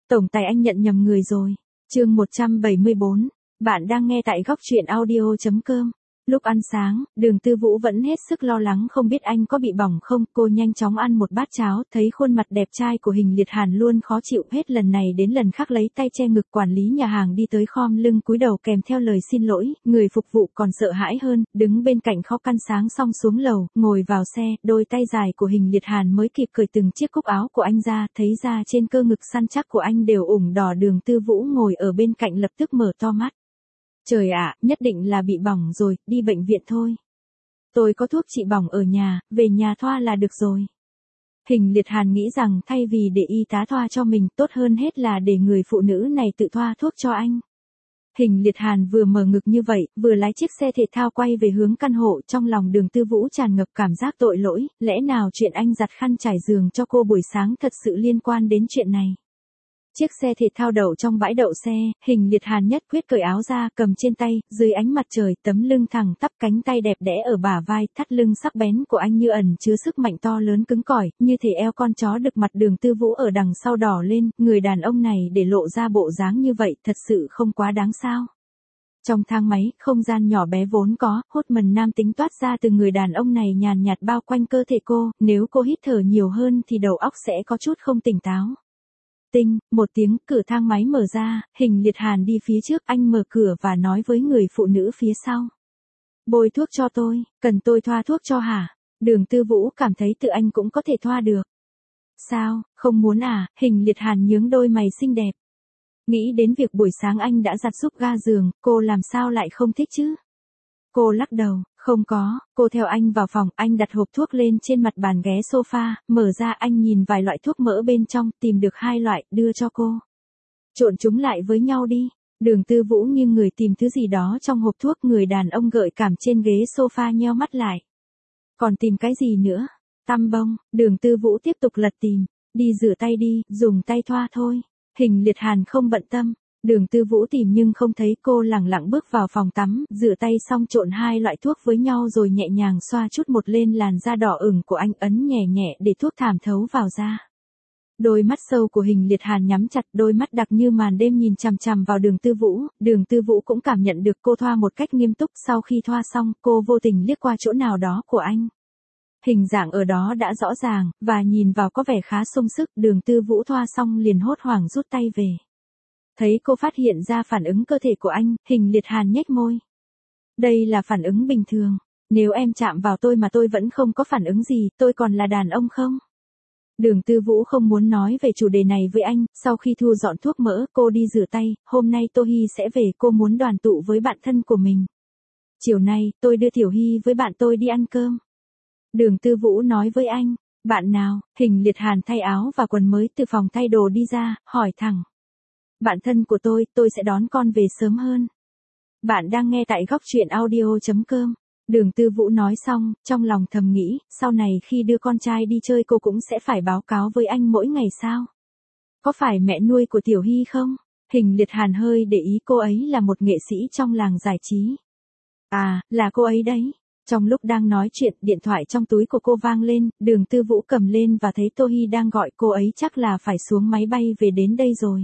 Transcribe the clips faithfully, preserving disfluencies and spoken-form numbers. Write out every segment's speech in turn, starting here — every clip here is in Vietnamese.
Tổng tài anh nhận nhầm người rồi. Chương một trăm bảy mươi bốn. Bạn đang nghe tại góc truyện audio chấm com. Lúc ăn sáng, Đường Tư Vũ vẫn hết sức lo lắng không biết anh có bị bỏng không, cô nhanh chóng ăn một bát cháo, thấy khuôn mặt đẹp trai của Hình Liệt Hàn luôn khó chịu, hết lần này đến lần khác lấy tay che ngực, quản lý nhà hàng đi tới khom lưng cúi đầu kèm theo lời xin lỗi, người phục vụ còn sợ hãi hơn, đứng bên cạnh kho ăn sáng xong xuống lầu, ngồi vào xe, đôi tay dài của Hình Liệt Hàn mới kịp cởi từng chiếc cúc áo của anh ra, thấy da trên cơ ngực săn chắc của anh đều ửng đỏ. Đường Tư Vũ ngồi ở bên cạnh lập tức mở to mắt. Trời ạ, nhất định là bị bỏng rồi, đi bệnh viện thôi. Tôi có thuốc trị bỏng ở nhà, về nhà thoa là được rồi. Hình Liệt Hàn nghĩ rằng thay vì để y tá thoa cho mình, tốt hơn hết là để người phụ nữ này tự thoa thuốc cho anh. Hình Liệt Hàn vừa mở ngực như vậy, vừa lái chiếc xe thể thao quay về hướng căn hộ, trong lòng Đường Tư Vũ tràn ngập cảm giác tội lỗi, lẽ nào chuyện anh giặt khăn trải giường cho cô buổi sáng thật sự liên quan đến chuyện này. Chiếc xe thể thao đậu trong bãi đậu xe, Hình Liệt Hàn nhất quyết cởi áo ra, cầm trên tay, dưới ánh mặt trời, tấm lưng thẳng tắp, cánh tay đẹp đẽ ở bả vai, thắt lưng sắc bén của anh như ẩn chứa sức mạnh to lớn cứng cỏi, như thể eo con chó đực. Mặt Đường Tư Vũ ở đằng sau đỏ lên, người đàn ông này để lộ ra bộ dáng như vậy, thật sự không quá đáng sao? Trong thang máy, không gian nhỏ bé vốn có, hốt mần nam tính toát ra từ người đàn ông này nhàn nhạt bao quanh cơ thể cô, nếu cô hít thở nhiều hơn thì đầu óc sẽ có chút không tỉnh táo. Tinh, một tiếng, cửa thang máy mở ra, Hình Liệt Hàn đi phía trước, anh mở cửa và nói với người phụ nữ phía sau. Bôi thuốc cho tôi, cần tôi thoa thuốc cho hả? Đường Tư Vũ cảm thấy tự anh cũng có thể thoa được. Sao, không muốn à? Hình Liệt Hàn nhướng đôi mày xinh đẹp. Nghĩ đến việc buổi sáng anh đã giặt giúp ga giường, cô làm sao lại không thích chứ? Cô lắc đầu, không có, cô theo anh vào phòng, anh đặt hộp thuốc lên trên mặt bàn ghế sofa, mở ra anh nhìn vài loại thuốc mỡ bên trong, tìm được hai loại, đưa cho cô. Trộn chúng lại với nhau đi. Đường Tư Vũ nghiêng người tìm thứ gì đó trong hộp thuốc, người đàn ông gợi cảm trên ghế sofa nheo mắt lại. Còn tìm cái gì nữa? Tăm bông. Đường Tư Vũ tiếp tục lật tìm. Đi rửa tay đi, dùng tay thoa thôi. Hình Liệt Hàn không bận tâm. Đường Tư Vũ tìm nhưng không thấy, cô lẳng lặng bước vào phòng tắm, rửa tay xong trộn hai loại thuốc với nhau rồi nhẹ nhàng xoa chút một lên làn da đỏ ửng của anh, ấn nhẹ nhẹ để thuốc thảm thấu vào da. Đôi mắt sâu của Hình Liệt Hàn nhắm chặt, đôi mắt đặc như màn đêm nhìn chằm chằm vào Đường Tư Vũ, Đường Tư Vũ cũng cảm nhận được cô thoa một cách nghiêm túc, sau khi thoa xong, cô vô tình liếc qua chỗ nào đó của anh. Hình dạng ở đó đã rõ ràng, và nhìn vào có vẻ khá sung sức, Đường Tư Vũ thoa xong liền hốt hoảng rút tay về. Thấy cô phát hiện ra phản ứng cơ thể của anh, Hình Liệt Hàn nhếch môi. Đây là phản ứng bình thường, nếu em chạm vào tôi mà tôi vẫn không có phản ứng gì, tôi còn là đàn ông không? Đường Tư Vũ không muốn nói về chủ đề này với anh, sau khi thu dọn thuốc mỡ, cô đi rửa tay, hôm nay Tô Hi sẽ về, cô muốn đoàn tụ với bạn thân của mình. Chiều nay, tôi đưa Tiểu Hi với bạn tôi đi ăn cơm. Đường Tư Vũ nói với anh, bạn nào? Hình Liệt Hàn thay áo và quần mới từ phòng thay đồ đi ra, hỏi thẳng. Bạn thân của tôi, tôi sẽ đón con về sớm hơn. Bạn đang nghe tại góc truyện audio chấm com. Đường Tư Vũ nói xong, trong lòng thầm nghĩ, sau này khi đưa con trai đi chơi cô cũng sẽ phải báo cáo với anh mỗi ngày sao? Có phải mẹ nuôi của Tiểu Hi không? Hình Liệt Hàn hơi để ý, cô ấy là một nghệ sĩ trong làng giải trí. À, là cô ấy đấy. Trong lúc đang nói chuyện, điện thoại trong túi của cô vang lên, Đường Tư Vũ cầm lên và thấy Tô Hi đang gọi, cô ấy chắc là phải xuống máy bay về đến đây rồi.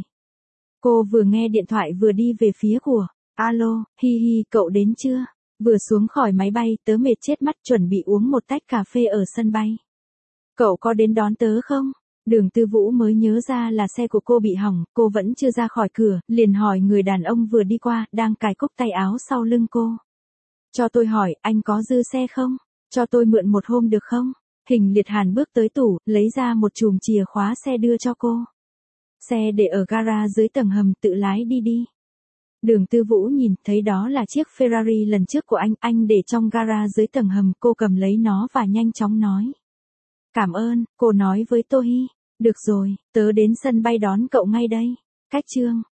Cô vừa nghe điện thoại vừa đi về phía của, alo, Hi Hi, cậu đến chưa? Vừa xuống khỏi máy bay, tớ mệt chết mắt, chuẩn bị uống một tách cà phê ở sân bay. Cậu có đến đón tớ không? Đường Tư Vũ mới nhớ ra là xe của cô bị hỏng, cô vẫn chưa ra khỏi cửa, liền hỏi người đàn ông vừa đi qua, đang cài cúc tay áo sau lưng cô. Cho tôi hỏi, anh có dư xe không? Cho tôi mượn một hôm được không? Hình Liệt Hàn bước tới tủ, lấy ra một chùm chìa khóa xe đưa cho cô. Xe để ở gara dưới tầng hầm, tự lái đi đi. Đường Tư Vũ nhìn, thấy đó là chiếc Ferrari lần trước của anh, anh để trong gara dưới tầng hầm, cô cầm lấy nó và nhanh chóng nói. Cảm ơn, cô nói với Tô Hi. Được rồi, tớ đến sân bay đón cậu ngay đây. Cách chương.